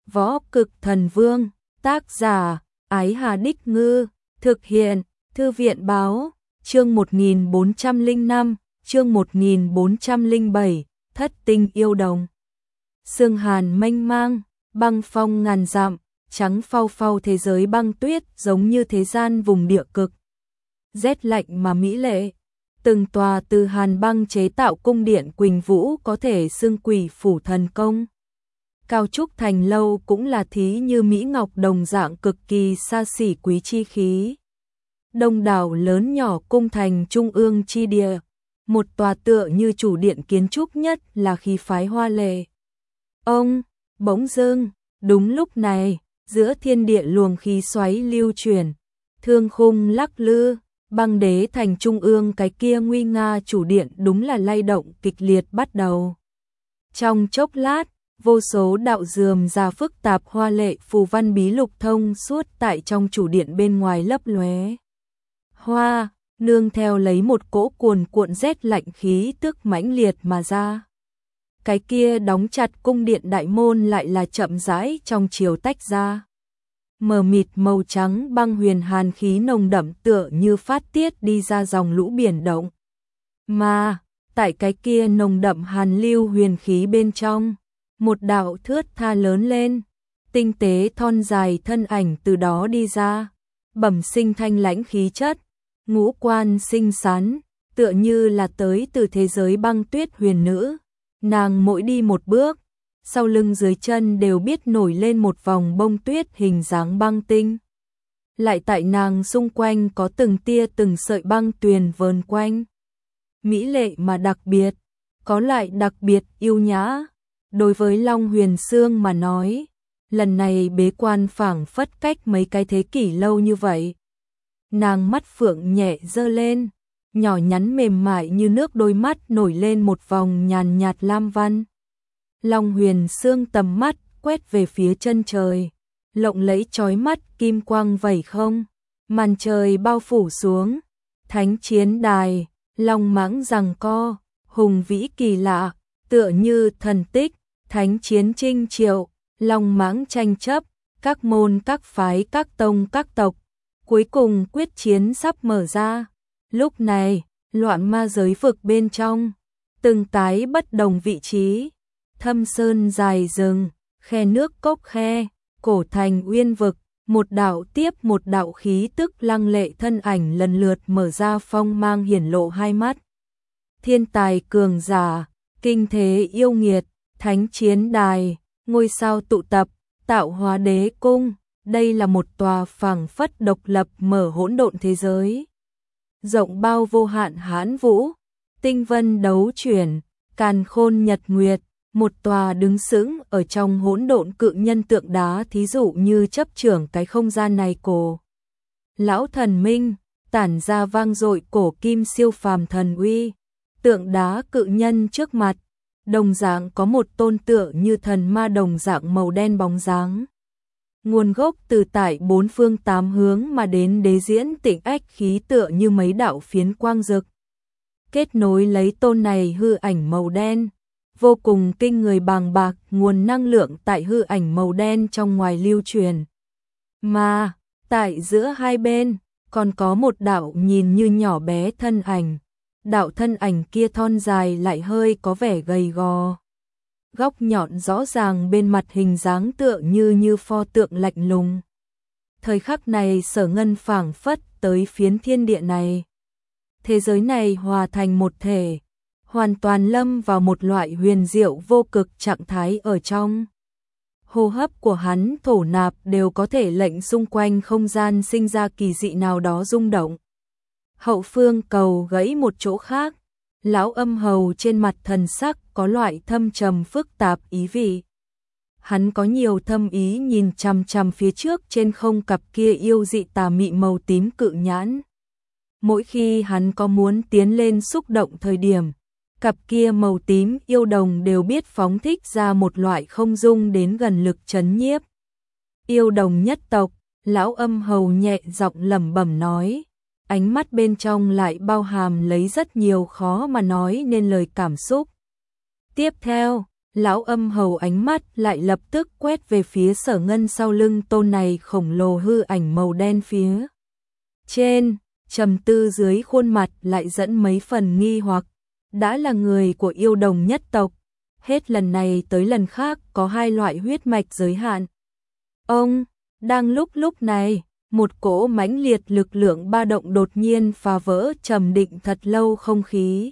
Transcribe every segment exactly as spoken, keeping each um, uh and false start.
Võ Cực Thần Vương, tác giả, Ái Hà Đích Ngư, thực hiện, Thư viện Báo, chương một nghìn bốn trăm lẻ năm, chương một nghìn bốn trăm lẻ bảy, Thất Tinh Yêu Đồng. Sương hàn mênh mang, băng phong ngàn dặm, trắng phau phau thế giới băng tuyết giống như thế gian vùng địa cực. Rét lạnh mà mỹ lệ, từng tòa từ hàn băng chế tạo cung điện Quỳnh Vũ có thể xưng Quỷ Phủ Thần Công. Cao Trúc Thành Lâu cũng là thí như Mỹ Ngọc đồng dạng cực kỳ xa xỉ quý chi khí. Đông đảo lớn nhỏ cung thành trung ương chi địa, một tòa tựa như chủ điện kiến trúc nhất là khí phái hoa lệ. Ông, bỗng dưng, đúng lúc này, giữa thiên địa luồng khí xoáy lưu chuyển, thương khung lắc lư, băng đế thành trung ương cái kia nguy nga chủ điện đúng là lay động kịch liệt bắt đầu. Trong chốc lát, vô số đạo dườm ra phức tạp hoa lệ phù văn bí lục thông suốt tại trong chủ điện bên ngoài lấp lóe. Hoa, nương theo lấy một cỗ cuồn cuộn rét lạnh khí tức mãnh liệt mà ra. Cái kia đóng chặt cung điện đại môn lại là chậm rãi trong chiều tách ra. Mờ mịt màu trắng băng huyền hàn khí nồng đậm tựa như phát tiết đi ra dòng lũ biển động. Mà, tại cái kia nồng đậm hàn lưu huyền khí bên trong, một đạo thướt tha lớn lên, tinh tế thon dài thân ảnh từ đó đi ra, bẩm sinh thanh lãnh khí chất, ngũ quan xinh xắn, tựa như là tới từ thế giới băng tuyết huyền nữ. Nàng mỗi đi một bước, sau lưng dưới chân đều biết nổi lên một vòng bông tuyết hình dáng băng tinh. Lại tại nàng xung quanh có từng tia từng sợi băng tuyền vờn quanh. Mỹ lệ mà đặc biệt, có lại đặc biệt yêu nhã. Đối với Long Huyền Sương mà nói, lần này bế quan phảng phất cách mấy cái thế kỷ lâu như vậy. Nàng mắt phượng nhẹ dơ lên, nhỏ nhắn mềm mại như nước đôi mắt nổi lên một vòng nhàn nhạt lam văn. Long Huyền Sương tầm mắt quét về phía chân trời, lộng lẫy chói mắt kim quang vẩy không, màn trời bao phủ xuống, thánh chiến đài, long mãng giằng co, hùng vĩ kỳ lạ, tựa như thần tích, thánh chiến trinh triệu, long mãng tranh chấp, các môn các phái các tông các tộc, cuối cùng quyết chiến sắp mở ra. Lúc này, loạn ma giới vực bên trong, từng tái bất đồng vị trí, thâm sơn dài rừng, khe nước cốc khe, cổ thành uyên vực, một đạo tiếp một đạo khí tức lăng lệ thân ảnh lần lượt mở ra phong mang hiển lộ hai mắt. Thiên tài cường giả, kinh thế yêu nghiệt, thánh chiến đài, ngôi sao tụ tập, tạo hóa đế cung, đây là một tòa phảng phất độc lập mở hỗn độn thế giới. Rộng bao vô hạn hãn vũ, tinh vân đấu chuyển, càn khôn nhật nguyệt, một tòa đứng sững ở trong hỗn độn cự nhân tượng đá thí dụ như chấp trưởng cái không gian này cổ. Lão thần minh, tản ra vang dội cổ kim siêu phàm thần uy, tượng đá cự nhân trước mặt, đồng dạng có một tôn tựa như thần ma đồng dạng màu đen bóng dáng. Nguồn gốc từ tại bốn phương tám hướng mà đến đế diễn tịnh ách khí tựa như mấy đạo phiến quang rực. Kết nối lấy tôn này hư ảnh màu đen, vô cùng kinh người bàng bạc nguồn năng lượng tại hư ảnh màu đen trong ngoài lưu truyền. Mà, tại giữa hai bên, còn có một đạo nhìn như nhỏ bé thân ảnh. Đạo thân ảnh kia thon dài lại hơi có vẻ gầy gò. Góc nhọn rõ ràng bên mặt hình dáng tựa như như pho tượng lạnh lùng. Thời khắc này Sở Ngân phảng phất tới phiến thiên địa này. Thế giới này hòa thành một thể, hoàn toàn lâm vào một loại huyền diệu vô cực trạng thái ở trong. Hô hấp của hắn thổ nạp đều có thể lệnh xung quanh không gian sinh ra kỳ dị nào đó rung động. Hậu phương cầu gãy một chỗ khác, lão âm hầu trên mặt thần sắc có loại thâm trầm phức tạp ý vị. Hắn có nhiều thâm ý nhìn chằm chằm phía trước trên không cặp kia yêu dị tà mị màu tím cự nhãn. Mỗi khi hắn có muốn tiến lên xúc động thời điểm, cặp kia màu tím yêu đồng đều biết phóng thích ra một loại không dung đến gần lực chấn nhiếp. Yêu đồng nhất tộc, lão âm hầu nhẹ giọng lẩm bẩm nói, ánh mắt bên trong lại bao hàm lấy rất nhiều khó mà nói nên lời cảm xúc. Tiếp theo, Lão Âm Hầu ánh mắt lại lập tức quét về phía Sở Ngân sau lưng tôn này khổng lồ hư ảnh màu đen phía trên, trầm tư dưới khuôn mặt lại dẫn mấy phần nghi hoặc. Đã là người của yêu đồng nhất tộc, hết lần này tới lần khác có hai loại huyết mạch giới hạn. Ông, đang lúc lúc này, một cỗ mãnh liệt lực lượng ba động đột nhiên phá vỡ trầm định thật lâu không khí.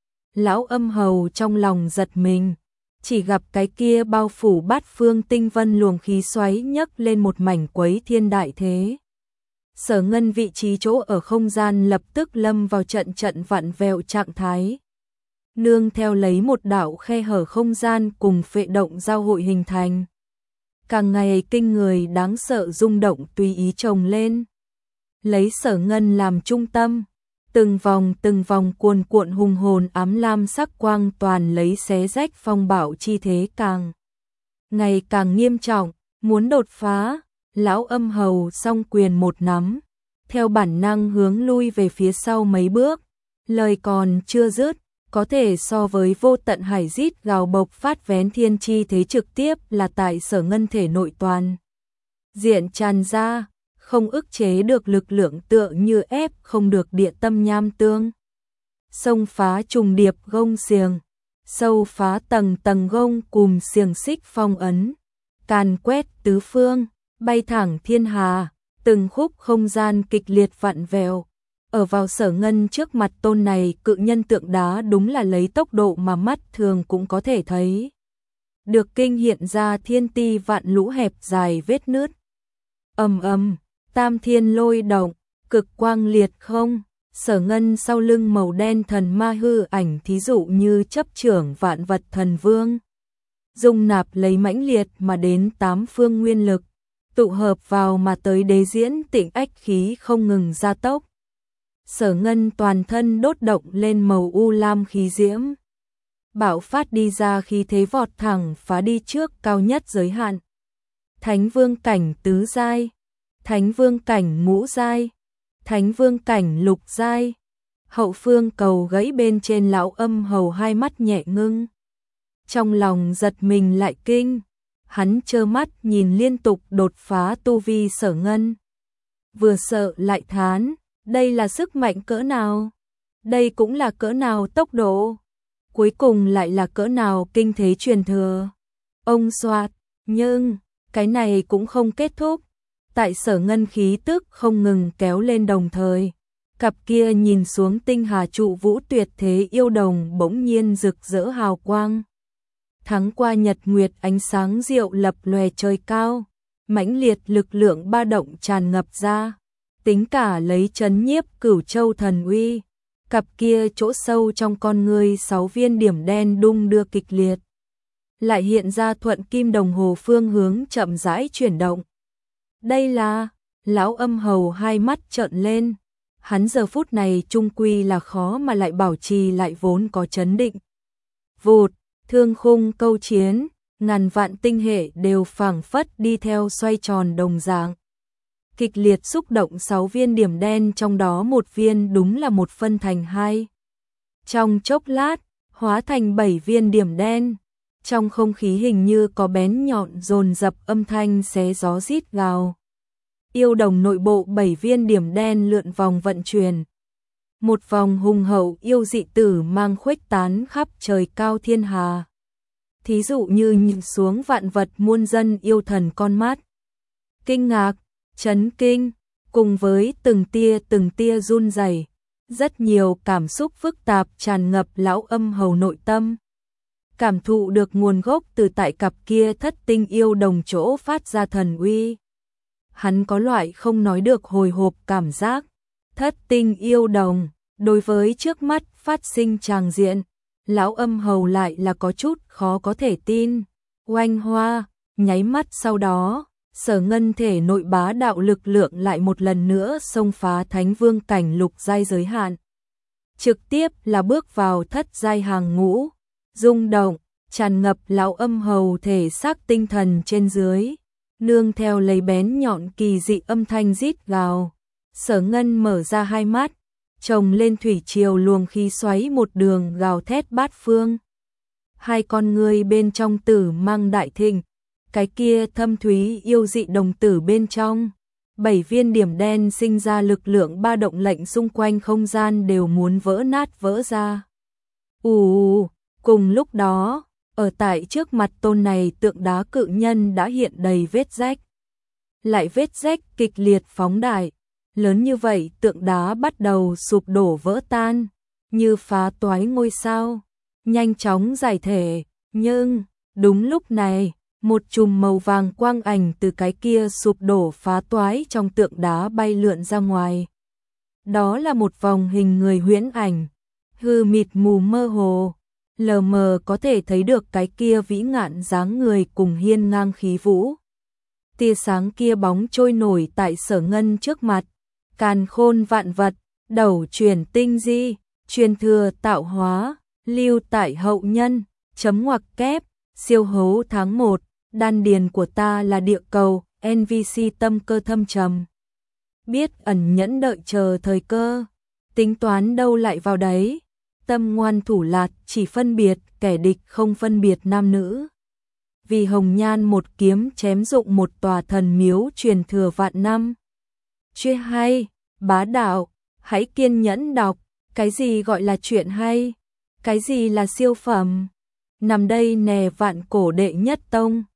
Lão Âm Hầu trong lòng giật mình, chỉ gặp cái kia bao phủ bát phương tinh vân luồng khí xoáy nhấc lên một mảnh quấy thiên đại thế. Sở Ngân vị trí chỗ ở không gian lập tức lâm vào trận trận vặn vẹo trạng thái. Nương theo lấy một đạo khe hở không gian cùng phệ động giao hội hình thành. Càng ngày kinh người đáng sợ rung động tùy ý chồng lên. Lấy Sở Ngân làm trung tâm, từng vòng từng vòng cuồn cuộn hùng hồn ám lam sắc quang toàn lấy xé rách phong bạo chi thế càng ngày càng nghiêm trọng, muốn đột phá. Lão Âm Hầu song quyền một nắm, theo bản năng hướng lui về phía sau mấy bước, lời còn chưa dứt, có thể so với vô tận hải rít gào bộc phát vén thiên chi thế trực tiếp là tại Sở Ngân thể nội toàn diện tràn ra, không ức chế được lực lượng tựa như ép không được địa tâm nham tương. Xông phá trùng điệp gông xiềng, sâu phá tầng tầng gông cùng xiềng xích phong ấn, càn quét tứ phương, bay thẳng thiên hà, từng khúc không gian kịch liệt vặn vẹo. Ở vào Sở Ngân trước mặt tôn này cự nhân tượng đá đúng là lấy tốc độ mà mắt thường cũng có thể thấy. Được kinh hiện ra thiên ti vạn lũ hẹp dài vết nứt. Ầm ầm, tam thiên lôi động, cực quang liệt không, Sở Ngân sau lưng màu đen thần ma hư ảnh thí dụ như chấp trưởng vạn vật thần vương. Dung nạp lấy mãnh liệt mà đến tám phương nguyên lực, tụ hợp vào mà tới đế diễn tịnh ách khí không ngừng gia tốc. Sở Ngân toàn thân đốt động lên màu u lam khí diễm, bạo phát đi ra khí thế vọt thẳng phá đi trước cao nhất giới hạn. Thánh vương cảnh tứ giai, Thánh vương cảnh ngũ giai, Thánh vương cảnh lục giai. Hậu phương cầu gãy bên trên Lão Âm Hầu hai mắt nhẹ ngưng, trong lòng giật mình lại kinh. Hắn trơ mắt nhìn liên tục đột phá tu vi Sở Ngân, vừa sợ lại thán, đây là sức mạnh cỡ nào? Đây cũng là cỡ nào tốc độ? Cuối cùng lại là cỡ nào kinh thế truyền thừa? Ông soạt, nhưng cái này cũng không kết thúc. Tại Sở Ngân khí tức không ngừng kéo lên đồng thời, cặp kia nhìn xuống tinh hà trụ vũ tuyệt thế yêu đồng bỗng nhiên rực rỡ hào quang. Thắng qua nhật nguyệt ánh sáng diệu lập lòe trời cao, mãnh liệt lực lượng ba động tràn ngập ra, tính cả lấy chấn nhiếp Cửu Châu thần uy. Cặp kia chỗ sâu trong con ngươi sáu viên điểm đen đung đưa kịch liệt, lại hiện ra thuận kim đồng hồ phương hướng chậm rãi chuyển động. Đây là, Lão Âm Hầu hai mắt trợn lên, hắn giờ phút này trung quy là khó mà lại bảo trì lại vốn có chấn định. Vụt, thương khung câu chiến, ngàn vạn tinh hệ đều phảng phất đi theo xoay tròn đồng dạng. Kịch liệt xúc động sáu viên điểm đen, trong đó một viên đúng là một phân thành hai. Trong chốc lát, hóa thành bảy viên điểm đen. Trong không khí hình như có bén nhọn dồn dập âm thanh xé gió rít gào. Yêu đồng nội bộ bảy viên điểm đen lượn vòng vận chuyển. Một vòng hùng hậu yêu dị tử mang khuếch tán khắp trời cao thiên hà. Thí dụ như nhìn xuống vạn vật muôn dân yêu thần con mắt. Kinh ngạc, chấn kinh, cùng với từng tia từng tia run rẩy, rất nhiều cảm xúc phức tạp tràn ngập Lão Âm Hầu nội tâm. Cảm thụ được nguồn gốc từ tại cặp kia thất tinh yêu đồng chỗ phát ra thần uy. Hắn có loại không nói được hồi hộp cảm giác. Thất tinh yêu đồng, đối với trước mắt phát sinh tràng diện, Lão Âm Hầu lại là có chút khó có thể tin. Oanh hoa, nháy mắt sau đó, Sở Ngân thể nội bá đạo lực lượng lại một lần nữa xông phá Thánh vương cảnh lục giai giới hạn. Trực tiếp là bước vào thất giai hàng ngũ, rung động, tràn ngập Lão Âm Hầu thể xác tinh thần trên dưới, nương theo lấy bén nhọn kỳ dị âm thanh rít gào. Sở Ngân mở ra hai mắt, trồng lên thủy triều luồng khí xoáy một đường gào thét bát phương. hai con ngươi bên trong tử mang đại thịnh, cái kia thâm thúy yêu dị đồng tử bên trong. Bảy viên điểm đen sinh ra lực lượng ba động lệnh xung quanh không gian đều muốn vỡ nát vỡ ra. Ù, cùng lúc đó, ở tại trước mặt tôn này tượng đá cự nhân đã hiện đầy vết rách. Lại vết rách kịch liệt phóng đại, lớn như vậy tượng đá bắt đầu sụp đổ vỡ tan, như phá toái ngôi sao, nhanh chóng giải thể, nhưng đúng lúc này, một chùm màu vàng quang ảnh từ cái kia sụp đổ phá toái trong tượng đá bay lượn ra ngoài. Đó là một vòng hình người huyễn ảnh, hư mịt mù mơ hồ, lờ mờ có thể thấy được cái kia vĩ ngạn dáng người cùng hiên ngang khí vũ. Tia sáng kia bóng trôi nổi tại Sở Ngân trước mặt, càn khôn vạn vật, đầu chuyển tinh di, truyền thừa tạo hóa, lưu tại hậu nhân, chấm ngoặc kép, siêu hấu tháng một, đan điền của ta là địa cầu, en vê xê tâm cơ thâm trầm. Biết ẩn nhẫn đợi chờ thời cơ, tính toán đâu lại vào đấy, tâm ngoan thủ lạt chỉ phân biệt kẻ địch không phân biệt nam nữ. Vì hồng nhan một kiếm chém dụng một tòa thần miếu truyền thừa vạn năm. Chuyện hay, bá đạo, hãy kiên nhẫn đọc, cái gì gọi là chuyện hay, cái gì là siêu phẩm. Nằm đây nè vạn cổ đệ nhất tông.